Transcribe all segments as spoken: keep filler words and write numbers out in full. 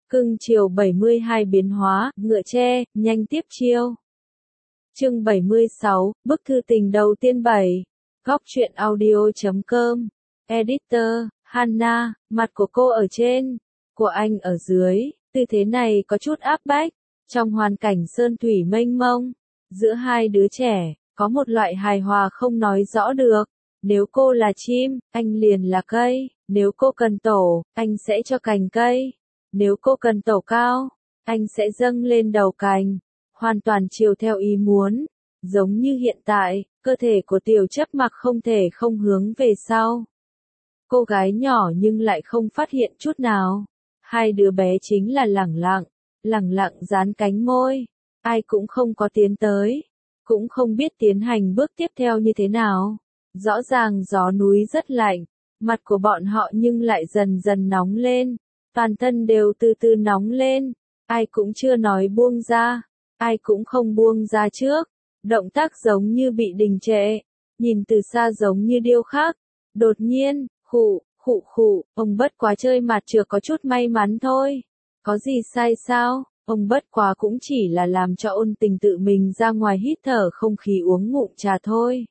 Cưng chiều bảy mươi hai biến hóa, ngựa tre, nhanh tiếp chiêu. Chương bảy mươi sáu, bức thư tình đầu tiên bảy. Góc truyện audio chấm com. Editor, Hannah, mặt của cô ở trên, của anh ở dưới, tư thế này có chút áp bách. Trong hoàn cảnh sơn thủy mênh mông, giữa hai đứa trẻ, có một loại hài hòa không nói rõ được. Nếu cô là chim, anh liền là cây. Nếu cô cần tổ, anh sẽ cho cành cây. Nếu cô cần tổ cao, anh sẽ dâng lên đầu cành. Hoàn toàn chiều theo ý muốn. Giống như hiện tại, cơ thể của Tiểu Chấp Mặc không thể không hướng về sau. Cô gái nhỏ nhưng lại không phát hiện chút nào. Hai đứa bé chính là lẳng lặng, lẳng lặng dán cánh môi. Ai cũng không có tiến tới, cũng không biết tiến hành bước tiếp theo như thế nào. Rõ ràng gió núi rất lạnh, mặt của bọn họ nhưng lại dần dần nóng lên. Toàn thân đều từ từ nóng lên, ai cũng chưa nói buông ra, ai cũng không buông ra trước. Động tác giống như bị đình trệ, nhìn từ xa giống như điêu khắc. Đột nhiên, khụ, khụ khụ, ông bất quá chơi mặt trược có chút may mắn thôi. Có gì sai sao, ông bất quá cũng chỉ là làm cho Ôn Tình tự mình ra ngoài hít thở không khí uống ngụm trà thôi.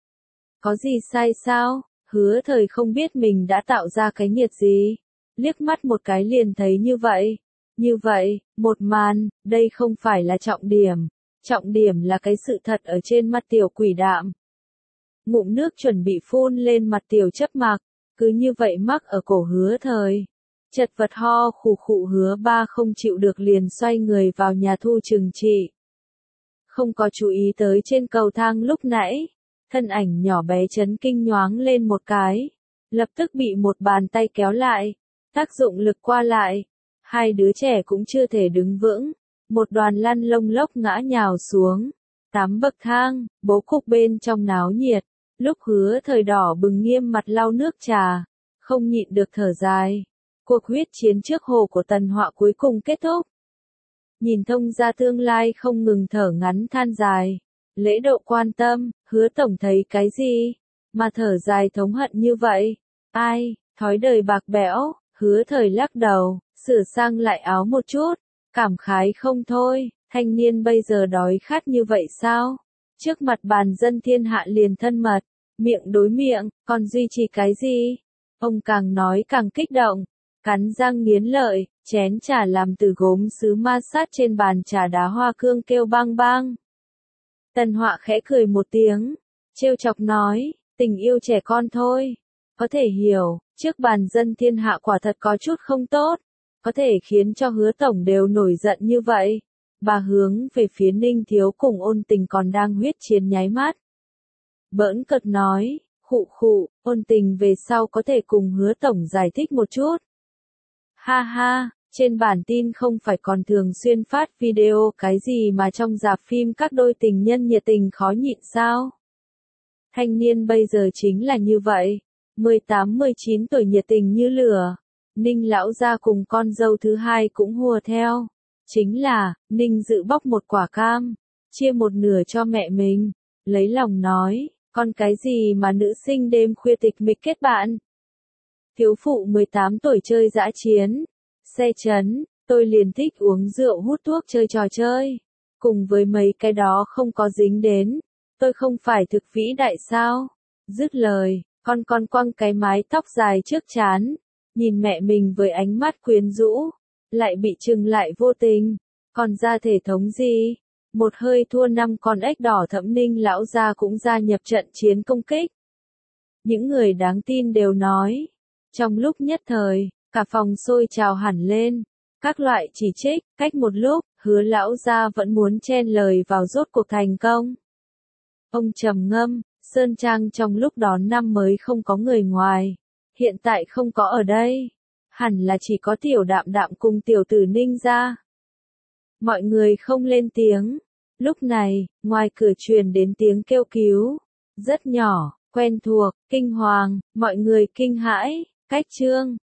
Có gì sai sao, Hứa Thời không biết mình đã tạo ra cái nhiệt gì. Liếc mắt một cái liền thấy như vậy. Như vậy, một màn, đây không phải là trọng điểm. Trọng điểm là cái sự thật ở trên mặt Tiểu Quỷ Đạm. Ngụm nước chuẩn bị phun lên mặt Tiểu Chấp Mặc, cứ như vậy mắc ở cổ Hứa Thời. Chật vật ho khủ khụ Hứa Ba không chịu được liền xoay người vào nhà thu trừng trị. Không có chú ý tới trên cầu thang lúc nãy, thân ảnh nhỏ bé chấn kinh nhoáng lên một cái, lập tức bị một bàn tay kéo lại, tác dụng lực qua lại. Hai đứa trẻ cũng chưa thể đứng vững, một đoàn lăn lông lốc ngã nhào xuống. Tám bậc thang, bố cục bên trong náo nhiệt, lúc Hứa Thời đỏ bừng nghiêm mặt lau nước trà, không nhịn được thở dài. Cuộc huyết chiến trước hồ của Tần Họa cuối cùng kết thúc. Nhìn thông ra tương lai không ngừng thở ngắn than dài. Lễ độ quan tâm, Hứa tổng thấy cái gì? Mà thở dài thống hận như vậy? Ai, thói đời bạc bẽo, Hứa Thời lắc đầu, sửa sang lại áo một chút, cảm khái không thôi, thanh niên bây giờ đói khát như vậy sao? Trước mặt bàn dân thiên hạ liền thân mật, miệng đối miệng, còn duy trì cái gì? Ông càng nói càng kích động, cắn răng nghiến lợi, chén trà làm từ gốm sứ ma sát trên bàn trà đá hoa cương kêu bang bang. Tần Họa khẽ cười một tiếng, trêu chọc nói, tình yêu trẻ con thôi. Có thể hiểu, trước bàn dân thiên hạ quả thật có chút không tốt, có thể khiến cho Hứa tổng đều nổi giận như vậy. Bà hướng về phía Ninh Thiếu cùng Ôn Tình còn đang huyết chiến nháy mắt. Bỡn cợt nói, khụ khụ, Ôn Tình về sau có thể cùng Hứa tổng giải thích một chút. Ha ha, trên bản tin không phải còn thường xuyên phát video cái gì mà trong rạp phim các đôi tình nhân nhiệt tình khó nhịn sao? Thanh niên bây giờ chính là như vậy, mười tám mười chín tuổi nhiệt tình như lửa. Ninh lão gia cùng con dâu thứ hai cũng hùa theo. Chính là, Ninh Dự bóc một quả cam, chia một nửa cho mẹ mình, lấy lòng nói, con cái gì mà nữ sinh đêm khuya tịch mịch kết bạn. Thiếu phụ mười tám tuổi chơi dã chiến, xe chấn, tôi liền thích uống rượu hút thuốc chơi trò chơi. Cùng với mấy cái đó không có dính đến, tôi không phải thực vĩ đại sao? Dứt lời, con con quăng cái mái tóc dài trước trán, nhìn mẹ mình với ánh mắt quyến rũ, lại bị trừng lại vô tình. Còn ra thể thống gì? Một hơi thua năm con ếch đỏ Thẩm Ninh lão gia cũng gia nhập trận chiến công kích. Những người đáng tin đều nói. Trong lúc nhất thời, cả phòng sôi trào hẳn lên. Các loại chỉ trích, cách một lúc, Hứa lão gia vẫn muốn chen lời vào rốt cuộc thành công. Ông trầm ngâm, Sơn Trang trong lúc đón năm mới không có người ngoài. Hiện tại không có ở đây. Hẳn là chỉ có Tiểu Đạm Đạm cùng Tiểu Tử Ninh ra. Mọi người không lên tiếng. Lúc này, ngoài cửa truyền đến tiếng kêu cứu. Rất nhỏ, quen thuộc, kinh hoàng, mọi người kinh hãi. Cách chương,